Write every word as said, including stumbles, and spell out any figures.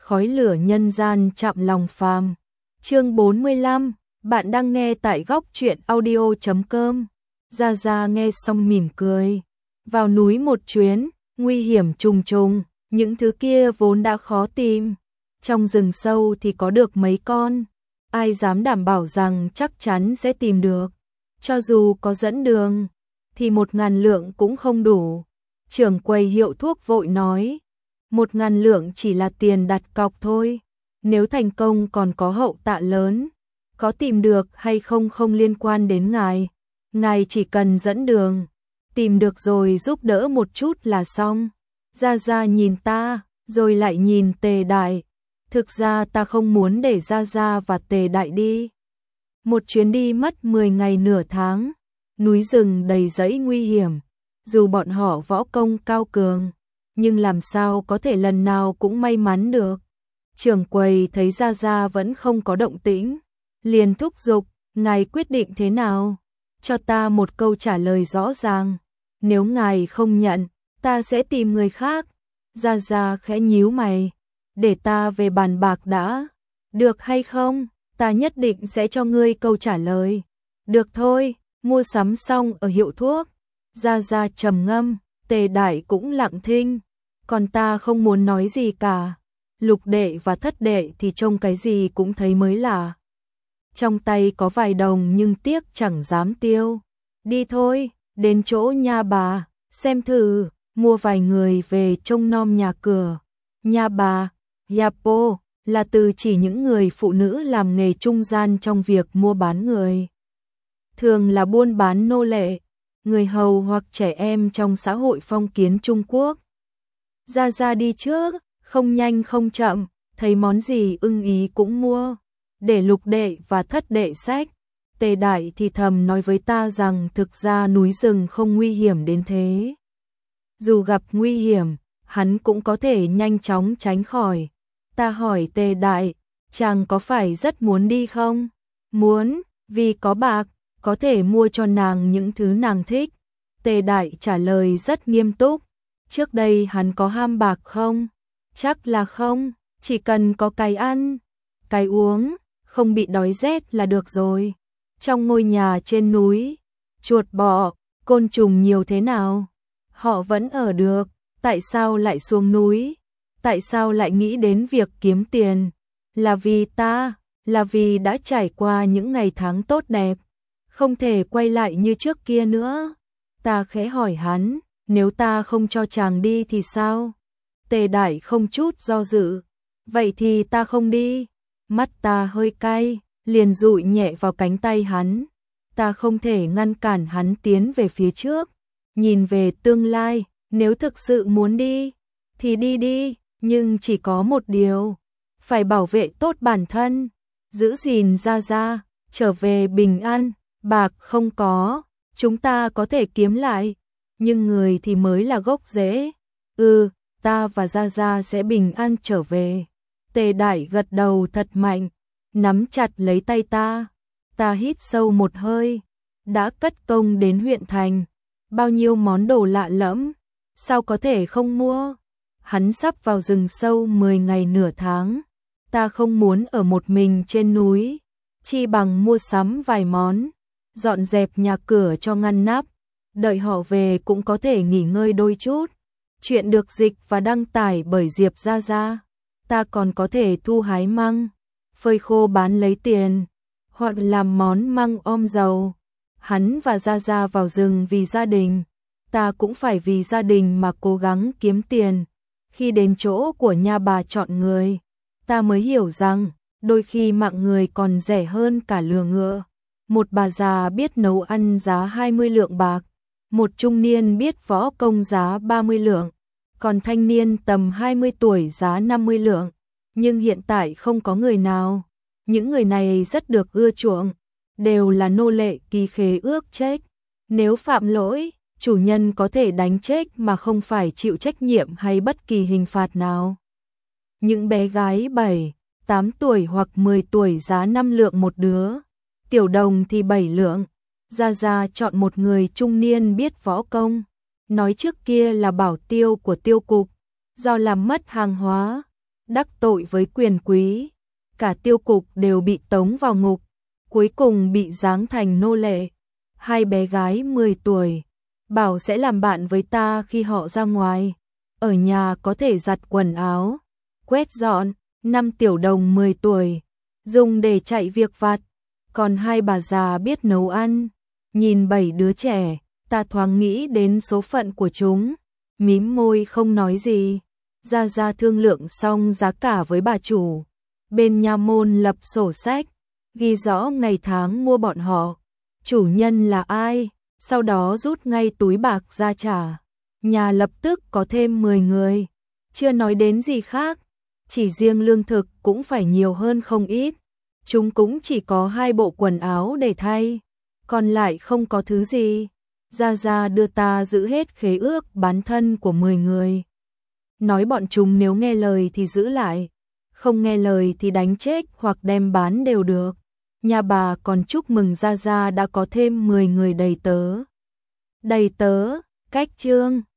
khói lửa nhân gian chạm lòng phàm. Chương bốn mươi lăm, bạn đang nghe tại góc truyện audio chấm com. Gia Gia nghe xong mỉm cười. Vào núi một chuyến, nguy hiểm trùng trùng, những thứ kia vốn đã khó tìm. Trong rừng sâu thì có được mấy con, ai dám đảm bảo rằng chắc chắn sẽ tìm được. Cho dù có dẫn đường, thì một ngàn lượng cũng không đủ. Trưởng quầy hiệu thuốc vội nói, một ngàn lượng chỉ là tiền đặt cọc thôi. Nếu thành công còn có hậu tạ lớn, có tìm được hay không không liên quan đến ngài. Ngài chỉ cần dẫn đường, tìm được rồi giúp đỡ một chút là xong. Gia Gia nhìn ta, rồi lại nhìn Tề Đại. Thực ra ta không muốn để Gia Gia và Tề Đại đi. Một chuyến đi mất mười ngày nửa tháng, núi rừng đầy rẫy nguy hiểm. Dù bọn họ võ công cao cường, nhưng làm sao có thể lần nào cũng may mắn được. Trưởng quầy thấy Gia Gia vẫn không có động tĩnh, liền thúc giục, ngài quyết định thế nào? Cho ta một câu trả lời rõ ràng. Nếu ngài không nhận, ta sẽ tìm người khác. Gia Gia khẽ nhíu mày, để ta về bàn bạc đã. Được hay không? Ta nhất định sẽ cho ngươi câu trả lời. Được thôi. Mua sắm xong ở hiệu thuốc, Gia Gia trầm ngâm, Tề Đại cũng lặng thinh. Còn ta không muốn nói gì cả. Lục đệ và thất đệ thì trông cái gì cũng thấy mới lạ. Trong tay có vài đồng nhưng tiếc chẳng dám tiêu. Đi thôi, đến chỗ nha bà, xem thử, mua vài người về trông nom nhà cửa. Nha bà, Yapo, là từ chỉ những người phụ nữ làm nghề trung gian trong việc mua bán người. Thường là buôn bán nô lệ, người hầu hoặc trẻ em trong xã hội phong kiến Trung Quốc. Gia Gia đi trước, không nhanh không chậm, thấy món gì ưng ý cũng mua, để lục đệ và thất đệ xách. Tề Đại thì thầm nói với ta rằng thực ra núi rừng không nguy hiểm đến thế. Dù gặp nguy hiểm, hắn cũng có thể nhanh chóng tránh khỏi. Ta hỏi Tề Đại, chàng có phải rất muốn đi không? Muốn, vì có bạc, có thể mua cho nàng những thứ nàng thích. Tề Đại trả lời rất nghiêm túc. Trước đây hắn có ham bạc không? Chắc là không, chỉ cần có cái ăn, cái uống, không bị đói rét là được rồi. Trong ngôi nhà trên núi, chuột bọ, côn trùng nhiều thế nào? Họ vẫn ở được, tại sao lại xuống núi? Tại sao lại nghĩ đến việc kiếm tiền? Là vì ta, là vì đã trải qua những ngày tháng tốt đẹp, không thể quay lại như trước kia nữa. Ta khẽ hỏi hắn, nếu ta không cho chàng đi thì sao? Tề Đại không chút do dự, vậy thì ta không đi. Mắt ta hơi cay, liền dụi nhẹ vào cánh tay hắn. Ta không thể ngăn cản hắn tiến về phía trước, nhìn về tương lai. Nếu thực sự muốn đi, thì đi đi, nhưng chỉ có một điều, phải bảo vệ tốt bản thân, giữ gìn Gia Gia, trở về bình an. Bạc không có, chúng ta có thể kiếm lại, nhưng người thì mới là gốc rễ. Ừ, ta và Gia Gia sẽ bình an trở về. Tề Đại gật đầu thật mạnh, nắm chặt lấy tay ta. Ta hít sâu một hơi, đã cất công đến huyện thành, bao nhiêu món đồ lạ lẫm, sao có thể không mua? Hắn sắp vào rừng sâu mười ngày nửa tháng, ta không muốn ở một mình trên núi, chi bằng mua sắm vài món, dọn dẹp nhà cửa cho ngăn nắp, đợi họ về cũng có thể nghỉ ngơi đôi chút. Chuyện được dịch và đăng tải bởi Diệp Gia Gia. Ta còn có thể thu hái măng, phơi khô bán lấy tiền, hoặc làm món măng om dầu. Hắn và Gia Gia vào rừng vì gia đình, ta cũng phải vì gia đình mà cố gắng kiếm tiền. Khi đến chỗ của nha bà chọn người, ta mới hiểu rằng đôi khi mạng người còn rẻ hơn cả lừa ngựa. Một bà già biết nấu ăn giá hai mươi lượng bạc, một trung niên biết võ công giá ba mươi lượng, còn thanh niên tầm hai mươi tuổi giá năm mươi lượng. Nhưng hiện tại không có người nào. Những người này rất được ưa chuộng, đều là nô lệ ký khế ước chết. Nếu phạm lỗi, chủ nhân có thể đánh chết mà không phải chịu trách nhiệm hay bất kỳ hình phạt nào. Những bé gái bảy, tám tuổi hoặc mười tuổi giá năm lượng một đứa, tiểu đồng thì bảy lượng. Gia Gia chọn một người trung niên biết võ công, nói trước kia là bảo tiêu của tiêu cục, do làm mất hàng hóa, đắc tội với quyền quý, cả tiêu cục đều bị tống vào ngục, cuối cùng bị giáng thành nô lệ. Hai bé gái mười tuổi, bảo sẽ làm bạn với ta khi họ ra ngoài, ở nhà có thể giặt quần áo, quét dọn. Năm tiểu đồng mười tuổi, dùng để chạy việc vặt, còn hai bà già biết nấu ăn. Nhìn bảy đứa trẻ, ta thoáng nghĩ đến số phận của chúng, mím môi không nói gì. Gia Gia thương lượng xong giá cả với bà chủ, bên nha môn lập sổ sách, ghi rõ ngày tháng mua bọn họ, chủ nhân là ai, sau đó rút ngay túi bạc ra trả. Nhà lập tức có thêm mười người, chưa nói đến gì khác, chỉ riêng lương thực cũng phải nhiều hơn không ít. Chúng cũng chỉ có hai bộ quần áo để thay, còn lại không có thứ gì. Gia Gia đưa ta giữ hết khế ước bán thân của mười người. Nói bọn chúng nếu nghe lời thì giữ lại, không nghe lời thì đánh chết hoặc đem bán đều được. Nhà bà còn chúc mừng Gia Gia đã có thêm mười người đầy tớ. Đầy tớ, cách chương